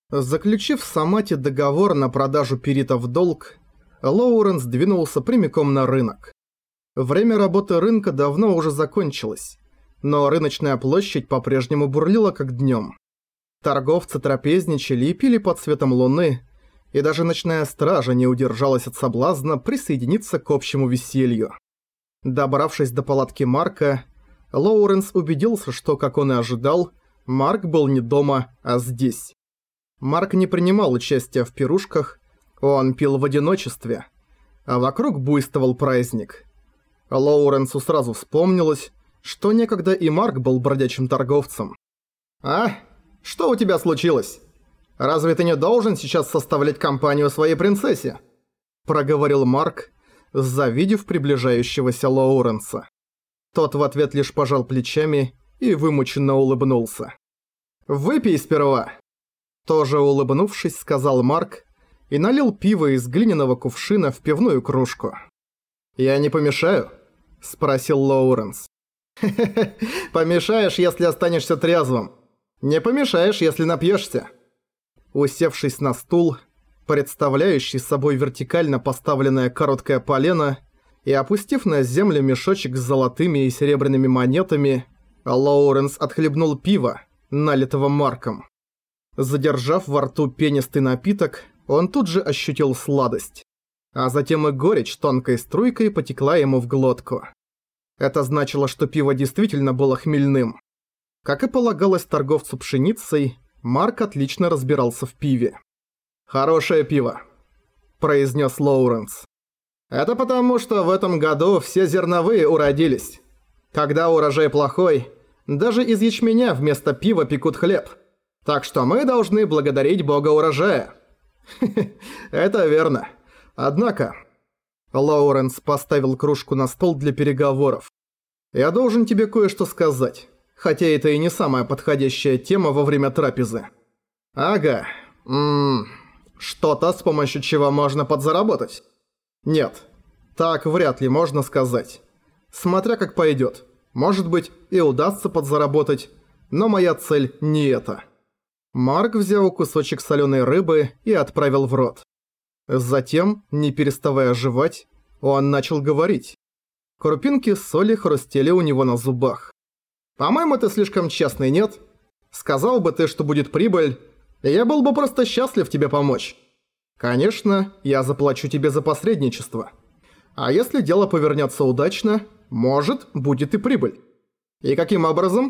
Заключив с Амати договор на продажу перита в долг, Лоуренс двинулся прямиком на рынок. Время работы рынка давно уже закончилось, но рыночная площадь по-прежнему бурлила как днем. Торговцы трапезничали и пили под светом луны, и даже ночная стража не удержалась от соблазна присоединиться к общему веселью. Добравшись до палатки Марка, Лоуренс убедился, что, как он и ожидал, Марк был не дома, а здесь. Марк не принимал участия в пирушках, он пил в одиночестве, а вокруг буйствовал праздник. Лоуренсу сразу вспомнилось, что некогда и Марк был бродячим торговцем. «А? Что у тебя случилось? Разве ты не должен сейчас составлять компанию своей принцессе?» проговорил Марк, завидев приближающегося Лоуренса. Тот в ответ лишь пожал плечами и вымученно улыбнулся. «Выпей сперва!» Тоже улыбнувшись, сказал Марк и налил пиво из глиняного кувшина в пивную кружку. «Я не помешаю?» – спросил Лоуренс. «Хе-хе-хе, помешаешь, если останешься трезвым. Не помешаешь, если напьешься». Усевшись на стул, представляющий собой вертикально поставленное короткое полено, и опустив на землю мешочек с золотыми и серебряными монетами, Лоуренс отхлебнул пиво, налитого Марком. Задержав во рту пенистый напиток, он тут же ощутил сладость, а затем и горечь тонкой струйкой потекла ему в глотку. Это значило, что пиво действительно было хмельным. Как и полагалось торговцу пшеницей, Марк отлично разбирался в пиве. «Хорошее пиво», – произнес Лоуренс. «Это потому, что в этом году все зерновые уродились. Когда урожай плохой, даже из ячменя вместо пива пекут хлеб. Так что мы должны благодарить бога урожая». «Это верно. Однако...» Лоуренс поставил кружку на стол для переговоров. «Я должен тебе кое-что сказать, хотя это и не самая подходящая тема во время трапезы». «Ага. Что-то, с помощью чего можно подзаработать?» «Нет. Так вряд ли можно сказать. Смотря как пойдет. Может быть, и удастся подзаработать, но моя цель не это». Марк взял кусочек соленой рыбы и отправил в рот. Затем, не переставая жевать, он начал говорить. Крупинки соли хрустели у него на зубах. «По-моему, ты слишком честный, нет? Сказал бы ты, что будет прибыль, и я был бы просто счастлив тебе помочь. Конечно, я заплачу тебе за посредничество. А если дело повернется удачно, может, будет и прибыль. И каким образом?»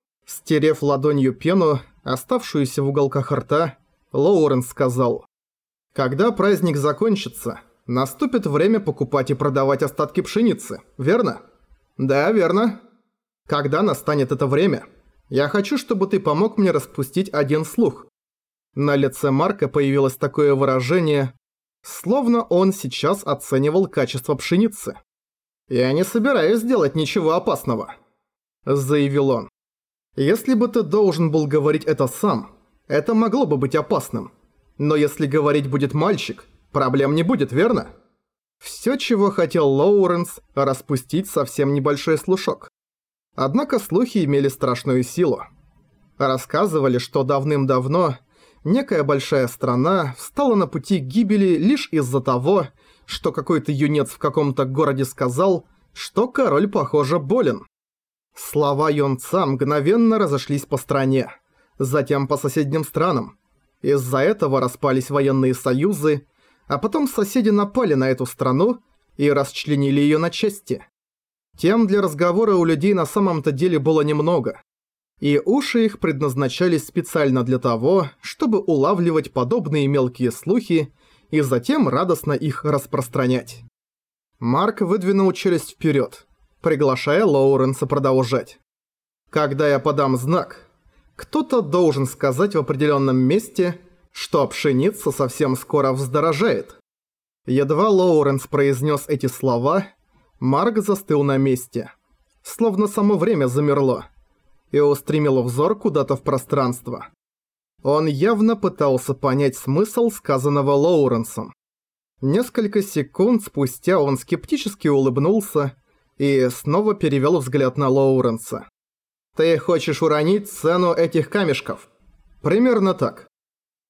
Стерев ладонью пену, оставшуюся в уголках рта, Лоуренс сказал: «Когда праздник закончится, наступит время покупать и продавать остатки пшеницы, верно?» «Да, верно. Когда настанет это время, я хочу, чтобы ты помог мне распустить один слух». На лице Марка появилось такое выражение, словно он сейчас оценивал качество пшеницы. «Я не собираюсь делать ничего опасного», – заявил он. «Если бы ты должен был говорить это сам, это могло бы быть опасным. Но если говорить будет мальчик, проблем не будет, верно?» Всё, чего хотел Лоуренс, распустить совсем небольшой слушок. Однако слухи имели страшную силу. Рассказывали, что давным-давно некая большая страна встала на пути гибели лишь из-за того, что какой-то юнец в каком-то городе сказал, что король, похоже, болен. Слова юнца мгновенно разошлись по стране, затем по соседним странам. Из-за этого распались военные союзы, а потом соседи напали на эту страну и расчленили её на части. Тем для разговора у людей на самом-то деле было немного, и уши их предназначались специально для того, чтобы улавливать подобные мелкие слухи и затем радостно их распространять. Марк выдвинул челюсть вперед, приглашая Лоуренса продолжать. «Когда я подам знак, кто-то должен сказать в определенном месте, что пшеница совсем скоро вздорожает». Едва Лоуренс произнес эти слова, Марк застыл на месте, словно само время замерло, и устремил взор куда-то в пространство. Он явно пытался понять смысл сказанного Лоуренсом. Несколько секунд спустя он скептически улыбнулся и снова перевел взгляд на Лоуренса. «Ты хочешь уронить цену этих камешков?» «Примерно так.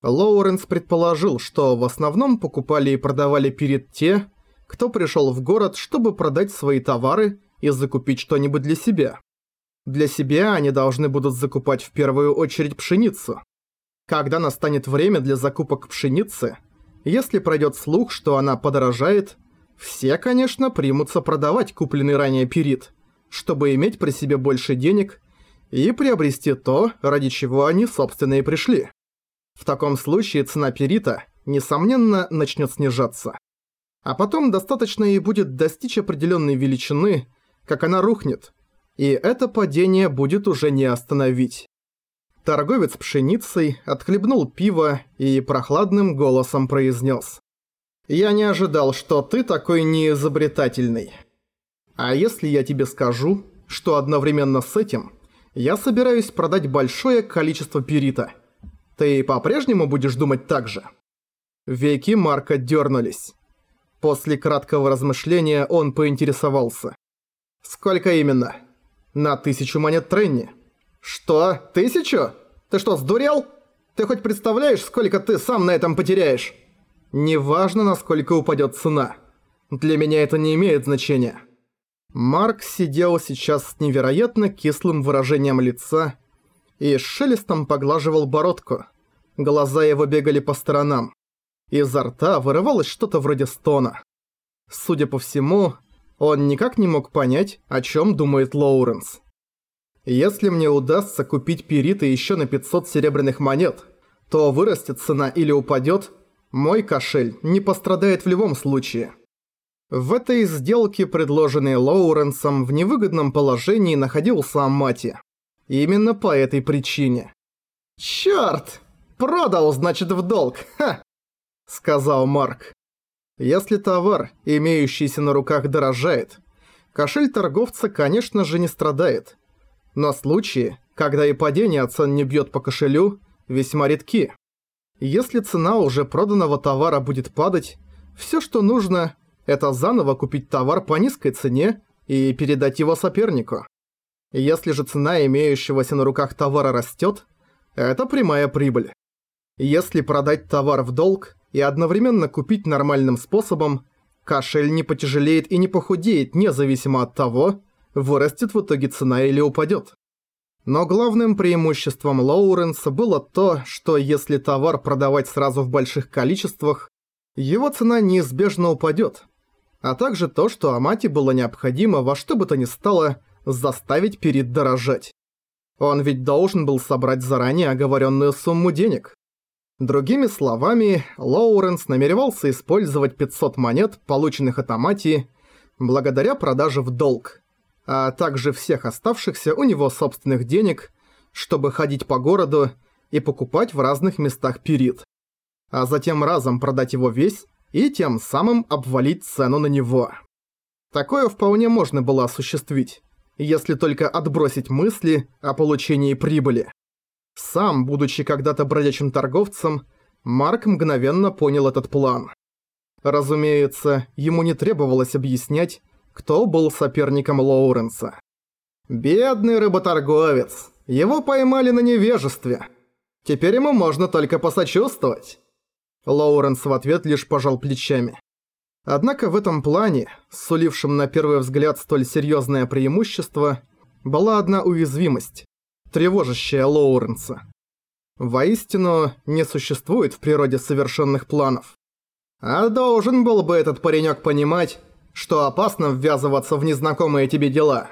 Лоуренс предположил, что в основном покупали и продавали перед те, кто пришел в город, чтобы продать свои товары и закупить что-нибудь для себя. Для себя они должны будут закупать в первую очередь пшеницу. Когда настанет время для закупок пшеницы, если пройдет слух, что она подорожает, все, конечно, примутся продавать купленный ранее перит, чтобы иметь при себе больше денег и приобрести то, ради чего они, собственно, и пришли. В таком случае цена перита, несомненно, начнет снижаться. А потом достаточно ей будет достичь определенной величины, как она рухнет, и это падение будет уже не остановить. Торговец пшеницей отхлебнул пиво и прохладным голосом произнес: «Я не ожидал, что ты такой неизобретательный. А если я тебе скажу, что одновременно с этим я собираюсь продать большое количество перита, ты по-прежнему будешь думать так же?» Веки Марка дернулись. После краткого размышления он поинтересовался: «Сколько именно?» «На 1000 монет Тренни». «Что? 1000? Ты что, сдурел? Ты хоть представляешь, сколько ты сам на этом потеряешь?» «Неважно, насколько упадет цена. Для меня это не имеет значения». Марк сидел сейчас с невероятно кислым выражением лица и с шелестом поглаживал бородку. Глаза его бегали по сторонам. Изо рта вырывалось что-то вроде стона. Судя по всему, он никак не мог понять, о чем думает Лоуренс. «Если мне удастся купить периты еще на 500 серебряных монет, то вырастет цена или упадет, мой кошель не пострадает в любом случае». В этой сделке, предложенной Лоуренсом, в невыгодном положении находился Амати. Именно по этой причине. «Чёрт! Продал, значит, в долг, ха!» — сказал Марк. Если товар, имеющийся на руках, дорожает, кошель торговца, конечно же, не страдает. Но случаи, когда и падение цен не бьет по кошелю, весьма редки. Если цена уже проданного товара будет падать, все, что нужно, это заново купить товар по низкой цене и передать его сопернику. Если же цена имеющегося на руках товара растет, это прямая прибыль. Если продать товар в долг и одновременно купить нормальным способом, кошель не потяжелеет и не похудеет, независимо от того, вырастет в итоге цена или упадет. Но главным преимуществом Лоуренса было то, что если товар продавать сразу в больших количествах, его цена неизбежно упадет, а также то, что Амати было необходимо во что бы то ни стало заставить перит дорожать. Он ведь должен был собрать заранее оговоренную сумму денег. Другими словами, Лоуренс намеревался использовать 500 монет, полученных от Амати, благодаря продаже в долг, а также всех оставшихся у него собственных денег, чтобы ходить по городу и покупать в разных местах перит, а затем разом продать его весь и тем самым обвалить цену на него. Такое вполне можно было осуществить, если только отбросить мысли о получении прибыли. Сам, будучи когда-то бродячим торговцем, Марк мгновенно понял этот план. Разумеется, ему не требовалось объяснять, кто был соперником Лоуренса. «Бедный рыботорговец! Его поймали на невежестве! Теперь ему можно только посочувствовать!» Лоуренс в ответ лишь пожал плечами. Однако в этом плане, сулившем на первый взгляд столь серьезное преимущество, была одна уязвимость, тревожащая Лоуренса. Воистину, не существует в природе совершенных планов. А должен был бы этот паренек понимать, что опасно ввязываться в незнакомые тебе дела,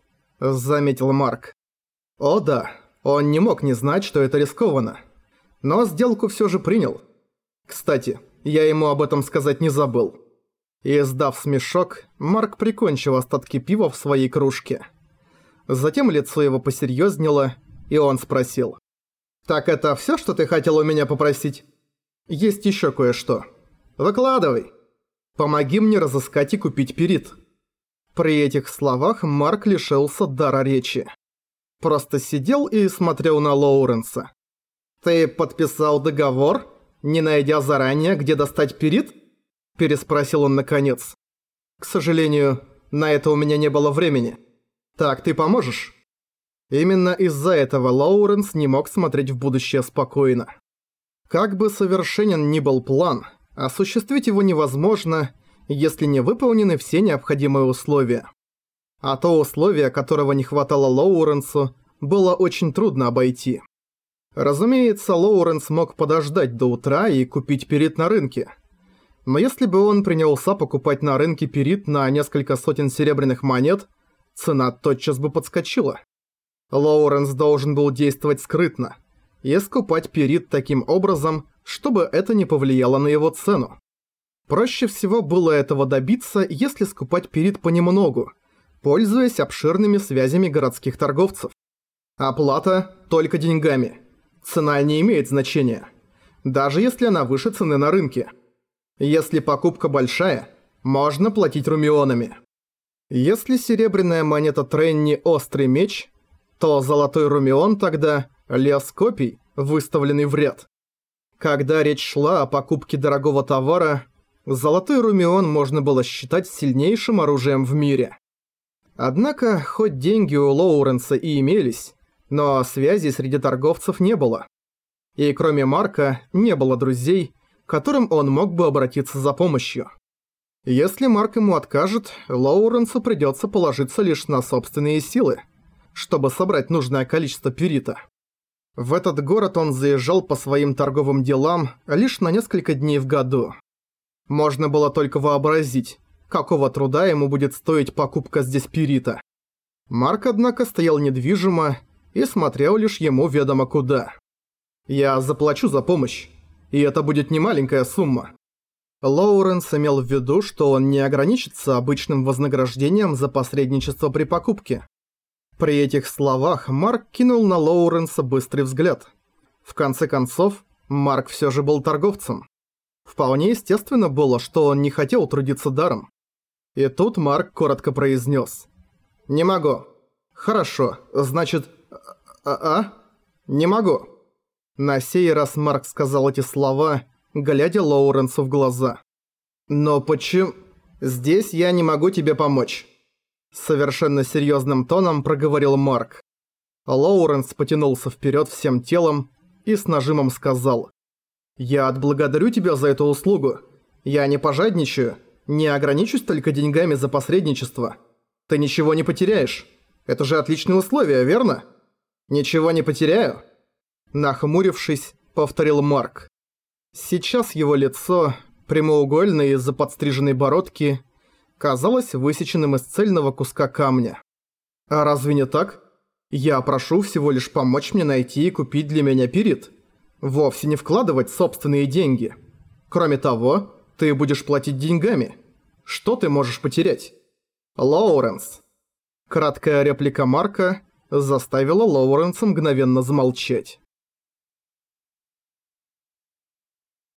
заметил Марк. О да, он не мог не знать, что это рискованно. Но сделку все же принял. Кстати, я ему об этом сказать не забыл. Издав смешок, Марк прикончил остатки пива в своей кружке. Затем лицо его посерьезнело, и он спросил: «Так это всё, что ты хотел у меня попросить?» «Есть ещё кое-что. Выкладывай. Помоги мне разыскать и купить перит». При этих словах Марк лишился дара речи. Просто сидел и смотрел на Лоуренса. «Ты подписал договор, не найдя заранее, где достать перит?» – переспросил он наконец. «К сожалению, на это у меня не было времени. Так, ты поможешь?» Именно из-за этого Лоуренс не мог смотреть в будущее спокойно. Как бы совершенен ни был план, осуществить его невозможно, если не выполнены все необходимые условия. А то условие, которого не хватало Лоуренсу, было очень трудно обойти. Разумеется, Лоуренс мог подождать до утра и купить пирит на рынке. Но если бы он принялся покупать на рынке пирит на несколько сотен серебряных монет, цена тотчас бы подскочила. Лоуренс должен был действовать скрытно и скупать пирит таким образом, чтобы это не повлияло на его цену. Проще всего было этого добиться, если скупать пирит понемногу, пользуясь обширными связями городских торговцев. Оплата только деньгами. Цена не имеет значения, даже если она выше цены на рынке. Если покупка большая, можно платить румионами. Если серебряная монета Тренни «Острый меч», то золотой румион тогда лес копий, выставленный в ряд. Когда речь шла о покупке дорогого товара, золотой румион можно было считать сильнейшим оружием в мире. Однако, хоть деньги у Лоуренса и имелись, но связи среди торговцев не было. И кроме Марка не было друзей, к которым он мог бы обратиться за помощью. Если Марк ему откажет, Лоуренсу придется положиться лишь на собственные силы, чтобы собрать нужное количество пирита. В этот город он заезжал по своим торговым делам лишь на несколько дней в году. Можно было только вообразить, какого труда ему будет стоить покупка здесь пирита. Марк, однако, стоял недвижимо и смотрел лишь ему ведомо куда. «Я заплачу за помощь, и это будет немаленькая сумма». Лоуренс имел в виду, что он не ограничится обычным вознаграждением за посредничество при покупке. При этих словах Марк кинул на Лоуренса быстрый взгляд. В конце концов, Марк все же был торговцем. Вполне естественно было, что он не хотел трудиться даром. И тут Марк коротко произнес: «Не могу». «Хорошо, значит... Не могу». На сей раз Марк сказал эти слова, глядя Лоуренсу в глаза. «Но почему... Здесь я не могу тебе помочь», — совершенно серьезным тоном проговорил Марк. Лоуренс потянулся вперед всем телом и с нажимом сказал: «Я отблагодарю тебя за эту услугу. Я не пожадничаю, не ограничусь только деньгами за посредничество. Ты ничего не потеряешь. Это же отличные условия, верно?» «Ничего не потеряю?» Нахмурившись, повторил Марк. Сейчас его лицо, прямоугольное из-за подстриженной бородки, казалось высеченным из цельного куска камня. «А разве не так? Я прошу всего лишь помочь мне найти и купить для меня пирит. Вовсе не вкладывать собственные деньги. Кроме того, ты будешь платить деньгами. Что ты можешь потерять?» «Лоуренс». Краткая реплика Марка заставила Лоуренса мгновенно замолчать.